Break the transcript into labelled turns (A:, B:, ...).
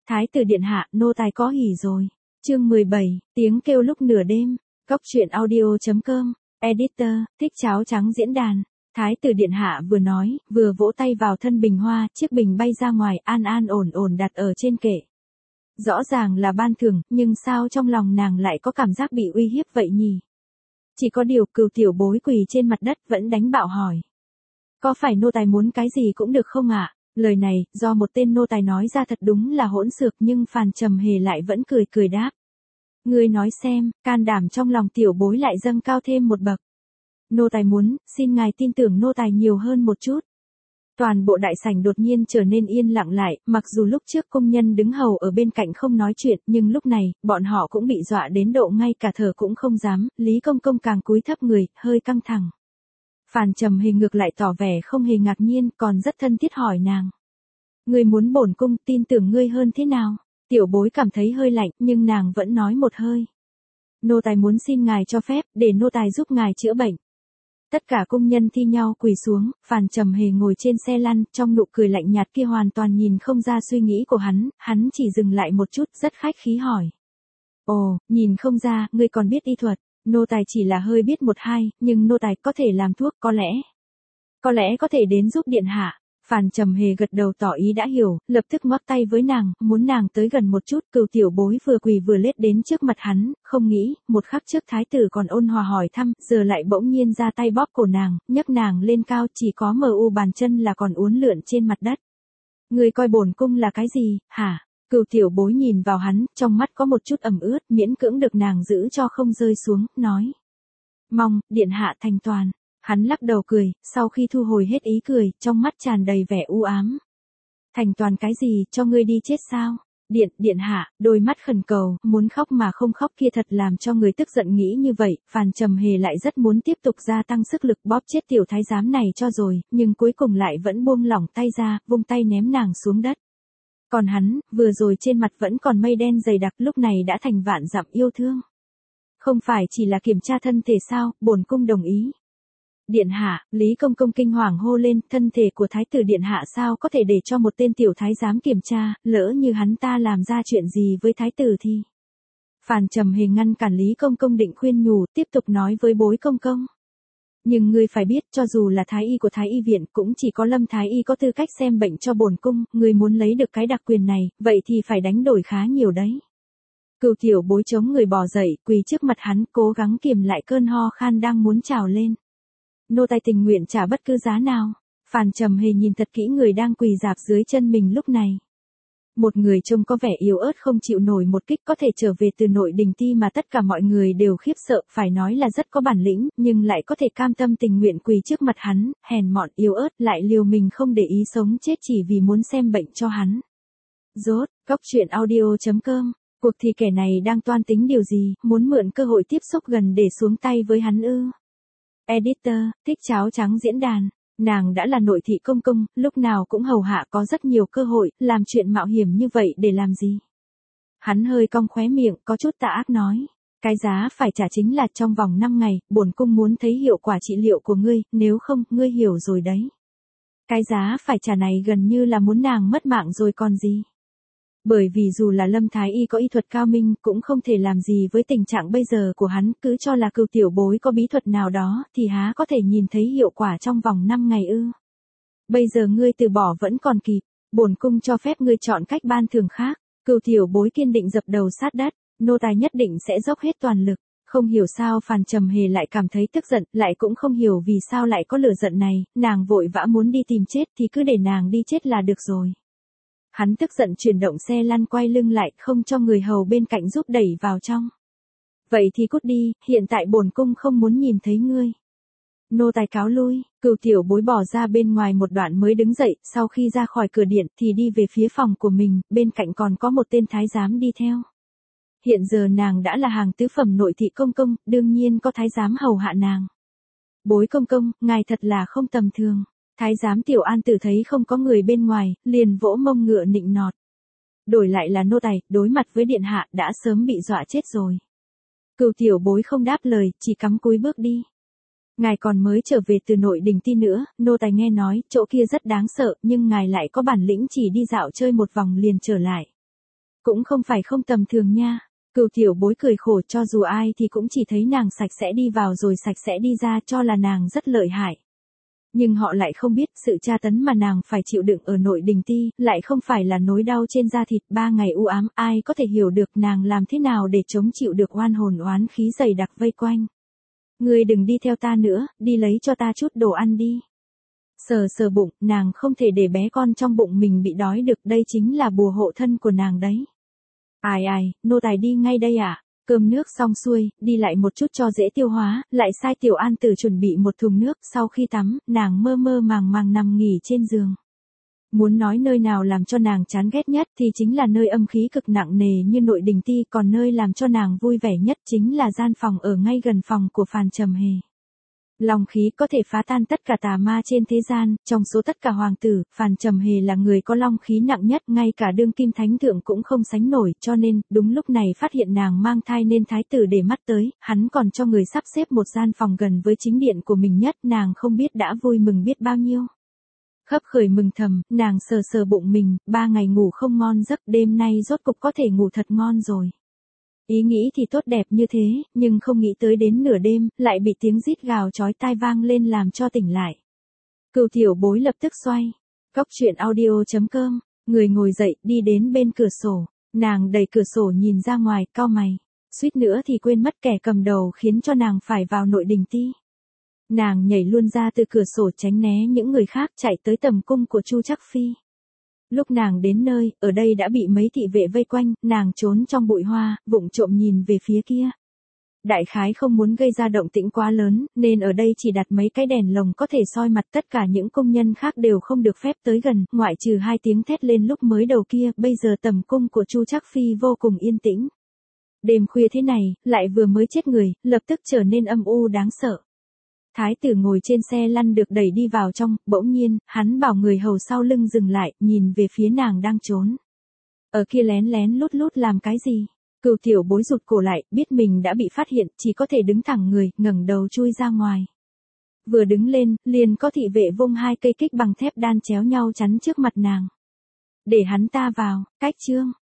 A: Thái tử điện hạ, nô tài có hỉ rồi. Chương 17, tiếng kêu lúc nửa đêm. Cốc truyện audio.com. Editor, thích cháo trắng diễn đàn. Thái tử điện hạ vừa nói, vừa vỗ tay vào thân bình hoa, chiếc bình bay ra ngoài, an an ổn ổn đặt ở trên kệ. Rõ ràng là ban thưởng, nhưng sao trong lòng nàng lại có cảm giác bị uy hiếp vậy nhỉ? Chỉ có điều Cừu tiểu bối quỳ trên mặt đất vẫn đánh bạo hỏi. Có phải nô tài muốn cái gì cũng được không ạ? Lời này, do một tên nô tài nói ra thật đúng là hỗn xược, nhưng Phàn Trầm Hề lại vẫn cười cười đáp. Ngươi nói xem, can đảm trong lòng tiểu bối lại dâng cao thêm một bậc. Nô tài muốn, xin ngài tin tưởng nô tài nhiều hơn một chút. Toàn bộ đại sảnh đột nhiên trở nên yên lặng lại, mặc dù lúc trước công nhân đứng hầu ở bên cạnh không nói chuyện, nhưng lúc này, bọn họ cũng bị dọa đến độ ngay cả thở cũng không dám, Lý Công Công càng cúi thấp người, hơi căng thẳng. Phàn Trầm Hề ngược lại tỏ vẻ không hề ngạc nhiên, còn rất thân thiết hỏi nàng. Ngươi muốn bổn cung tin tưởng ngươi hơn thế nào? Tiểu bối cảm thấy hơi lạnh, nhưng nàng vẫn nói một hơi. Nô tài muốn xin ngài cho phép, để nô tài giúp ngài chữa bệnh. Tất cả công nhân thi nhau quỳ xuống, Phàn Trầm Hề ngồi trên xe lăn, trong nụ cười lạnh nhạt kia hoàn toàn nhìn không ra suy nghĩ của hắn chỉ dừng lại một chút, rất khách khí hỏi. Ồ, nhìn không ra, ngươi còn biết y thuật. Nô tài chỉ là hơi biết một hai, nhưng nô tài có thể làm thuốc, có lẽ có thể đến giúp điện hạ. Phàn Trầm Hề gật đầu tỏ ý đã hiểu, lập tức ngoắc tay với nàng, muốn nàng tới gần một chút. Cừu tiểu bối vừa quỳ vừa lết đến trước mặt hắn, không nghĩ, một khắc trước thái tử còn ôn hòa hỏi thăm, giờ lại bỗng nhiên ra tay bóp cổ nàng, nhấc nàng lên cao, chỉ có mờ u bàn chân là còn uốn lượn trên mặt đất. Ngươi coi bổn cung là cái gì, hả? Cừu tiểu bối nhìn vào hắn, trong mắt có một chút ẩm ướt, miễn cưỡng được nàng giữ cho không rơi xuống, nói. Mong, điện hạ thành toàn. Hắn lắc đầu cười, sau khi thu hồi hết ý cười, trong mắt tràn đầy vẻ u ám. Thành toàn cái gì, cho ngươi đi chết sao? Điện hạ, đôi mắt khẩn cầu, muốn khóc mà không khóc kia thật làm cho người tức giận nghĩ như vậy. Phàn Trầm Hề lại rất muốn tiếp tục gia tăng sức lực bóp chết tiểu thái giám này cho rồi, nhưng cuối cùng lại vẫn buông lỏng tay ra, vung tay ném nàng xuống đất. Còn hắn, vừa rồi trên mặt vẫn còn mây đen dày đặc, lúc này đã thành vạn dặm yêu thương. Không phải chỉ là kiểm tra thân thể sao, bổn cung đồng ý. Điện hạ, Lý Công Công kinh hoàng hô lên, thân thể của thái tử điện hạ sao có thể để cho một tên tiểu thái giám kiểm tra, lỡ như hắn ta làm ra chuyện gì với thái tử thì. Phàn Trầm Hề ngăn cản Lý Công Công định khuyên nhủ, tiếp tục nói với Bối Công Công. Nhưng ngươi phải biết, cho dù là thái y của thái y viện, cũng chỉ có Lâm thái y có tư cách xem bệnh cho bổn cung, ngươi muốn lấy được cái đặc quyền này, vậy thì phải đánh đổi khá nhiều đấy. Cừu tiểu bối chống người bò dậy, quỳ trước mặt hắn, cố gắng kiềm lại cơn ho khan đang muốn trào lên. Nô tài tình nguyện trả bất cứ giá nào. Phàn Trầm Hề nhìn thật kỹ người đang quỳ rạp dưới chân mình lúc này. Một người trông có vẻ yếu ớt không chịu nổi một kích có thể trở về từ nội đình ti mà tất cả mọi người đều khiếp sợ, phải nói là rất có bản lĩnh, nhưng lại có thể cam tâm tình nguyện quỳ trước mặt hắn, hèn mọn yếu ớt lại liều mình không để ý sống chết chỉ vì muốn xem bệnh cho hắn. Rốt, Cốc truyện audio.com. Cuộc thì kẻ này đang toan tính điều gì, muốn mượn cơ hội tiếp xúc gần để xuống tay với hắn ư? Editor, thích cháo trắng diễn đàn. Nàng đã là nội thị công công, lúc nào cũng hầu hạ có rất nhiều cơ hội, làm chuyện mạo hiểm như vậy để làm gì? Hắn hơi cong khóe miệng, có chút tà ác nói. Cái giá phải trả chính là trong vòng 5 ngày, bổn cung muốn thấy hiệu quả trị liệu của ngươi, nếu không, ngươi hiểu rồi đấy. Cái giá phải trả này gần như là muốn nàng mất mạng rồi còn gì. Bởi vì dù là Lâm thái y có y thuật cao minh, cũng không thể làm gì với tình trạng bây giờ của hắn, cứ cho là Cừu tiểu bối có bí thuật nào đó, thì há có thể nhìn thấy hiệu quả trong vòng 5 ngày ư. Bây giờ ngươi từ bỏ vẫn còn kịp, bổn cung cho phép ngươi chọn cách ban thưởng khác. Cừu tiểu bối kiên định dập đầu sát đất, nô tài nhất định sẽ dốc hết toàn lực. Không hiểu sao Phàn Trầm Hề lại cảm thấy tức giận, lại cũng không hiểu vì sao lại có lửa giận này, nàng vội vã muốn đi tìm chết thì cứ để nàng đi chết là được rồi. Hắn tức giận chuyển động xe lăn quay lưng lại, không cho người hầu bên cạnh giúp đẩy vào trong. Vậy thì cút đi, hiện tại bổn cung không muốn nhìn thấy ngươi. Nô tài cáo lui. Cừu tiểu bối bỏ ra bên ngoài một đoạn mới đứng dậy, sau khi ra khỏi cửa điện thì đi về phía phòng của mình, bên cạnh còn có một tên thái giám đi theo. Hiện giờ nàng đã là hàng tứ phẩm nội thị công công, đương nhiên có thái giám hầu hạ nàng. Bối công công, ngài thật là không tầm thường. Thái giám Tiểu An Tử thấy không có người bên ngoài, liền vỗ mông ngựa nịnh nọt. Đổi lại là nô tài, đối mặt với điện hạ đã sớm bị dọa chết rồi. Cừu tiểu bối không đáp lời, chỉ cắm cúi bước đi. Ngài còn mới trở về từ nội đình ti nữa, nô tài nghe nói, chỗ kia rất đáng sợ, nhưng ngài lại có bản lĩnh chỉ đi dạo chơi một vòng liền trở lại. Cũng không phải không tầm thường nha. Cửu tiểu bối cười khổ, cho dù ai thì cũng chỉ thấy nàng sạch sẽ đi vào rồi sạch sẽ đi ra, cho là nàng rất lợi hại. Nhưng họ lại không biết sự tra tấn mà nàng phải chịu đựng ở nội đình ti, lại không phải là nỗi đau trên da thịt 3 ngày u ám, ai có thể hiểu được nàng làm thế nào để chống chịu được oan hồn oán khí dày đặc vây quanh. Ngươi đừng đi theo ta nữa, đi lấy cho ta chút đồ ăn đi. Sờ sờ bụng, nàng không thể để bé con trong bụng mình bị đói được, đây chính là bùa hộ thân của nàng đấy. Ai ai, nô tài đi ngay đây ạ. Cơm nước xong xuôi, đi lại một chút cho dễ tiêu hóa, lại sai Tiểu An Tử chuẩn bị một thùng nước, sau khi tắm, nàng mơ mơ màng màng nằm nghỉ trên giường. Muốn nói nơi nào làm cho nàng chán ghét nhất thì chính là nơi âm khí cực nặng nề như nội đình ti, còn nơi làm cho nàng vui vẻ nhất chính là gian phòng ở ngay gần phòng của Phàn Trầm Hề. Long khí có thể phá tan tất cả tà ma trên thế gian, trong số tất cả hoàng tử, Phàn Trầm Hề là người có long khí nặng nhất, ngay cả đương kim thánh thượng cũng không sánh nổi, cho nên, đúng lúc này phát hiện nàng mang thai nên thái tử để mắt tới, hắn còn cho người sắp xếp một gian phòng gần với chính điện của mình nhất, nàng không biết đã vui mừng biết bao nhiêu. Khấp khởi mừng thầm, nàng sờ sờ bụng mình, 3 ngày ngủ không ngon giấc, đêm nay rốt cục có thể ngủ thật ngon rồi. Ý nghĩ thì tốt đẹp như thế, nhưng không nghĩ tới đến nửa đêm, lại bị tiếng rít gào chói tai vang lên làm cho tỉnh lại. Cửu tiểu bối lập tức xoay. Cóc truyện audio.com, người ngồi dậy, đi đến bên cửa sổ. Nàng đẩy cửa sổ nhìn ra ngoài, cau mày. Suýt nữa thì quên mất kẻ cầm đầu khiến cho nàng phải vào nội đình ti. Nàng nhảy luôn ra từ cửa sổ tránh né những người khác chạy tới tầm cung của Chu Trắc Phi. Lúc nàng đến nơi, ở đây đã bị mấy thị vệ vây quanh, nàng trốn trong bụi hoa, vụng trộm nhìn về phía kia. Đại khái không muốn gây ra động tĩnh quá lớn, nên ở đây chỉ đặt mấy cái đèn lồng có thể soi mặt, tất cả những công nhân khác đều không được phép tới gần, ngoại trừ 2 tiếng thét lên lúc mới đầu kia, bây giờ tầm cung của Chu Trắc Phi vô cùng yên tĩnh. Đêm khuya thế này, lại vừa mới chết người, lập tức trở nên âm u đáng sợ. Thái tử ngồi trên xe lăn được đẩy đi vào trong, bỗng nhiên, hắn bảo người hầu sau lưng dừng lại, nhìn về phía nàng đang trốn. Ở kia lén lén lút lút làm cái gì? Cửu tiểu bối rụt cổ lại, biết mình đã bị phát hiện, chỉ có thể đứng thẳng người, ngẩng đầu chui ra ngoài. Vừa đứng lên, liền có thị vệ vung 2 cây kích bằng thép đan chéo nhau chắn trước mặt nàng. Để hắn ta vào, cách chương.